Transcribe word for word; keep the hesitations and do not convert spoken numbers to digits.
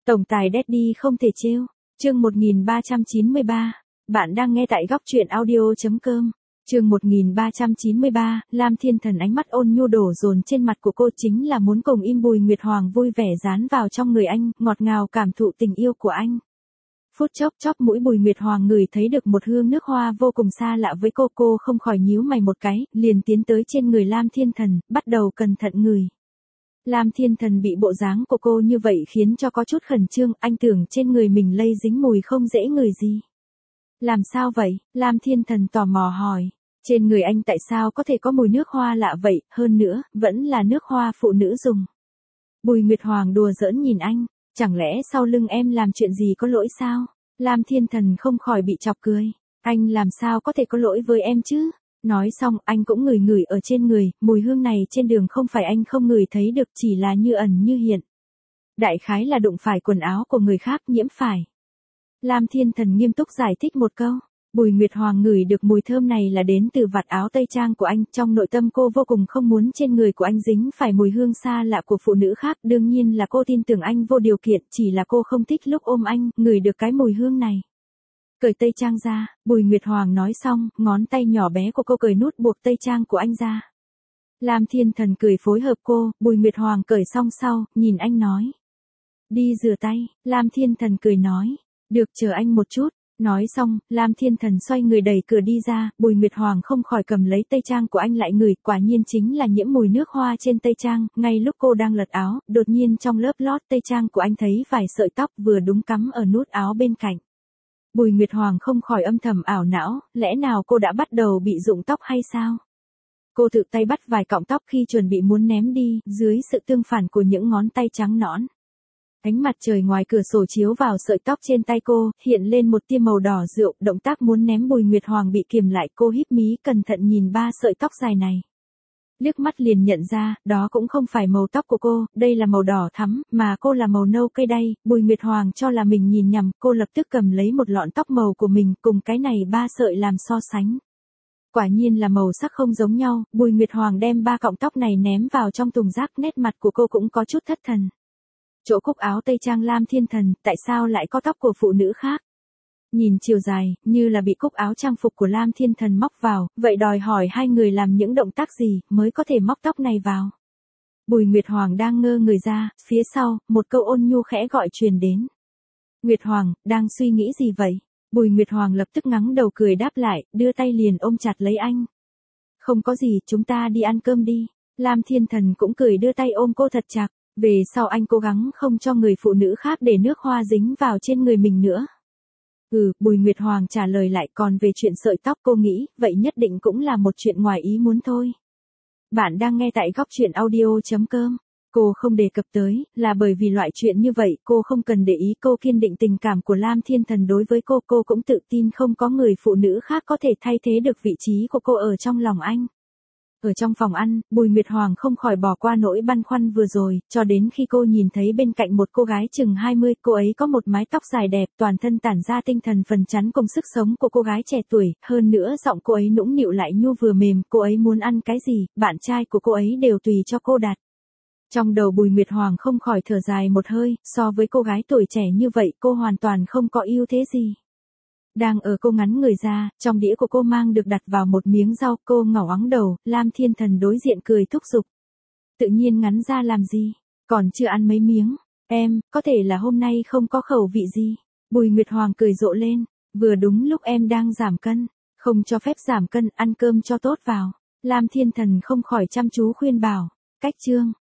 Tổng tài Daddy không thể trêu. Chương một nghìn ba trăm chín mươi ba. Bạn đang nghe tại góc truyện audio chấm com. Chương một nghìn ba trăm chín mươi ba, Lam Thiên Thần ánh mắt ôn nhu đổ dồn trên mặt của cô chính là muốn cùng im Bùi Nguyệt Hoàng vui vẻ dán vào trong người anh, ngọt ngào cảm thụ tình yêu của anh. Phút chốc chóp mũi Bùi Nguyệt Hoàng ngửi thấy được một hương nước hoa vô cùng xa lạ với cô, cô không khỏi nhíu mày một cái, liền tiến tới trên người Lam Thiên Thần, bắt đầu cẩn thận ngửi. Lam Thiên Thần bị bộ dáng của cô như vậy khiến cho có chút khẩn trương, anh tưởng trên người mình lây dính mùi không dễ ngửi gì. Làm sao vậy? Lam Thiên Thần tò mò hỏi. Trên người anh tại sao có thể có mùi nước hoa lạ vậy, hơn nữa, vẫn là nước hoa phụ nữ dùng. Bùi Nguyệt Hoàng đùa giỡn nhìn anh, chẳng lẽ sau lưng em làm chuyện gì có lỗi sao? Lam Thiên Thần không khỏi bị chọc cười. Anh làm sao có thể có lỗi với em chứ? Nói xong, anh cũng ngửi ngửi ở trên người, mùi hương này trên đường không phải anh không ngửi thấy được, chỉ là như ẩn như hiện. Đại khái là đụng phải quần áo của người khác nhiễm phải. Lam Thiên Thần nghiêm túc giải thích một câu. Bùi Nguyệt Hoàng ngửi được mùi thơm này là đến từ vạt áo tây trang của anh, trong nội tâm cô vô cùng không muốn trên người của anh dính phải mùi hương xa lạ của phụ nữ khác, đương nhiên là cô tin tưởng anh vô điều kiện, chỉ là cô không thích lúc ôm anh, ngửi được cái mùi hương này. Cởi tây trang ra, Bùi Nguyệt Hoàng nói xong, ngón tay nhỏ bé của cô cởi nút buộc tây trang của anh ra. Lam Thiên Thần cười phối hợp cô, Bùi Nguyệt Hoàng cởi xong sau, nhìn anh nói. Đi rửa tay, Lam Thiên Thần cười nói. Được, chờ anh một chút. Nói xong, Lam Thiên Thần xoay người đẩy cửa đi ra, Bùi Nguyệt Hoàng không khỏi cầm lấy tây trang của anh lại ngửi, quả nhiên chính là nhiễm mùi nước hoa trên tây trang, ngay lúc cô đang lật áo, đột nhiên trong lớp lót tây trang của anh thấy vài sợi tóc vừa đúng cắm ở nút áo bên cạnh. Bùi Nguyệt Hoàng không khỏi âm thầm ảo não, lẽ nào cô đã bắt đầu bị rụng tóc hay sao? Cô tự tay bắt vài cọng tóc khi chuẩn bị muốn ném đi, dưới sự tương phản của những ngón tay trắng nõn. Ánh mặt trời ngoài cửa sổ chiếu vào sợi tóc trên tay cô, hiện lên một tia màu đỏ rượu, động tác muốn ném Bùi Nguyệt Hoàng bị kiềm lại, cô híp mí cẩn thận nhìn ba sợi tóc dài này. Liếc mắt liền nhận ra, đó cũng không phải màu tóc của cô, đây là màu đỏ thắm, mà cô là màu nâu cây đay, Bùi Nguyệt Hoàng cho là mình nhìn nhầm, cô lập tức cầm lấy một lọn tóc màu của mình, cùng cái này ba sợi làm so sánh. Quả nhiên là màu sắc không giống nhau, Bùi Nguyệt Hoàng đem ba cọng tóc này ném vào trong thùng rác, nét mặt của cô cũng có chút thất thần. Chỗ cúc áo tây trang Lam Thiên Thần, tại sao lại có tóc của phụ nữ khác? Nhìn chiều dài, như là bị cúc áo trang phục của Lam Thiên Thần móc vào, vậy đòi hỏi hai người làm những động tác gì mới có thể móc tóc này vào. Bùi Nguyệt Hoàng đang ngơ người ra, phía sau, một câu ôn nhu khẽ gọi truyền đến. Nguyệt Hoàng, đang suy nghĩ gì vậy? Bùi Nguyệt Hoàng lập tức ngắng đầu cười đáp lại, đưa tay liền ôm chặt lấy anh. Không có gì, chúng ta đi ăn cơm đi. Lam Thiên Thần cũng cười đưa tay ôm cô thật chặt. Về sau anh cố gắng không cho người phụ nữ khác để nước hoa dính vào trên người mình nữa. Ừ, Bùi Nguyệt Hoàng trả lời lại, còn về chuyện sợi tóc cô nghĩ, vậy nhất định cũng là một chuyện ngoài ý muốn thôi. Bạn đang nghe tại góc truyện audio chấm com. Cô không đề cập tới, là bởi vì loại chuyện như vậy cô không cần để ý, cô kiên định tình cảm của Lam Thiên Thần đối với cô, cô cũng tự tin không có người phụ nữ khác có thể thay thế được vị trí của cô ở trong lòng anh. Ở trong phòng ăn, Bùi Nguyệt Hoàng không khỏi bỏ qua nỗi băn khoăn vừa rồi, cho đến khi cô nhìn thấy bên cạnh một cô gái chừng hai mươi, cô ấy có một mái tóc dài đẹp, toàn thân tản ra tinh thần phấn chấn cùng sức sống của cô gái trẻ tuổi, hơn nữa giọng cô ấy nũng nịu lại nhu vừa mềm, cô ấy muốn ăn cái gì, bạn trai của cô ấy đều tùy cho cô đặt. Trong đầu Bùi Nguyệt Hoàng không khỏi thở dài một hơi, so với cô gái tuổi trẻ như vậy, cô hoàn toàn không có ưu thế gì. Đang ở cô ngắn người ra, trong đĩa của cô mang được đặt vào một miếng rau, cô ngẩng ngoáng đầu, Lam Thiên Thần đối diện cười thúc giục. Tự nhiên ngắn ra làm gì, còn chưa ăn mấy miếng, em, có thể là hôm nay không có khẩu vị gì. Bùi Nguyệt Hoàng cười rộ lên, vừa đúng lúc em đang giảm cân, không cho phép giảm cân, ăn cơm cho tốt vào. Lam Thiên Thần không khỏi chăm chú khuyên bảo, cách chương.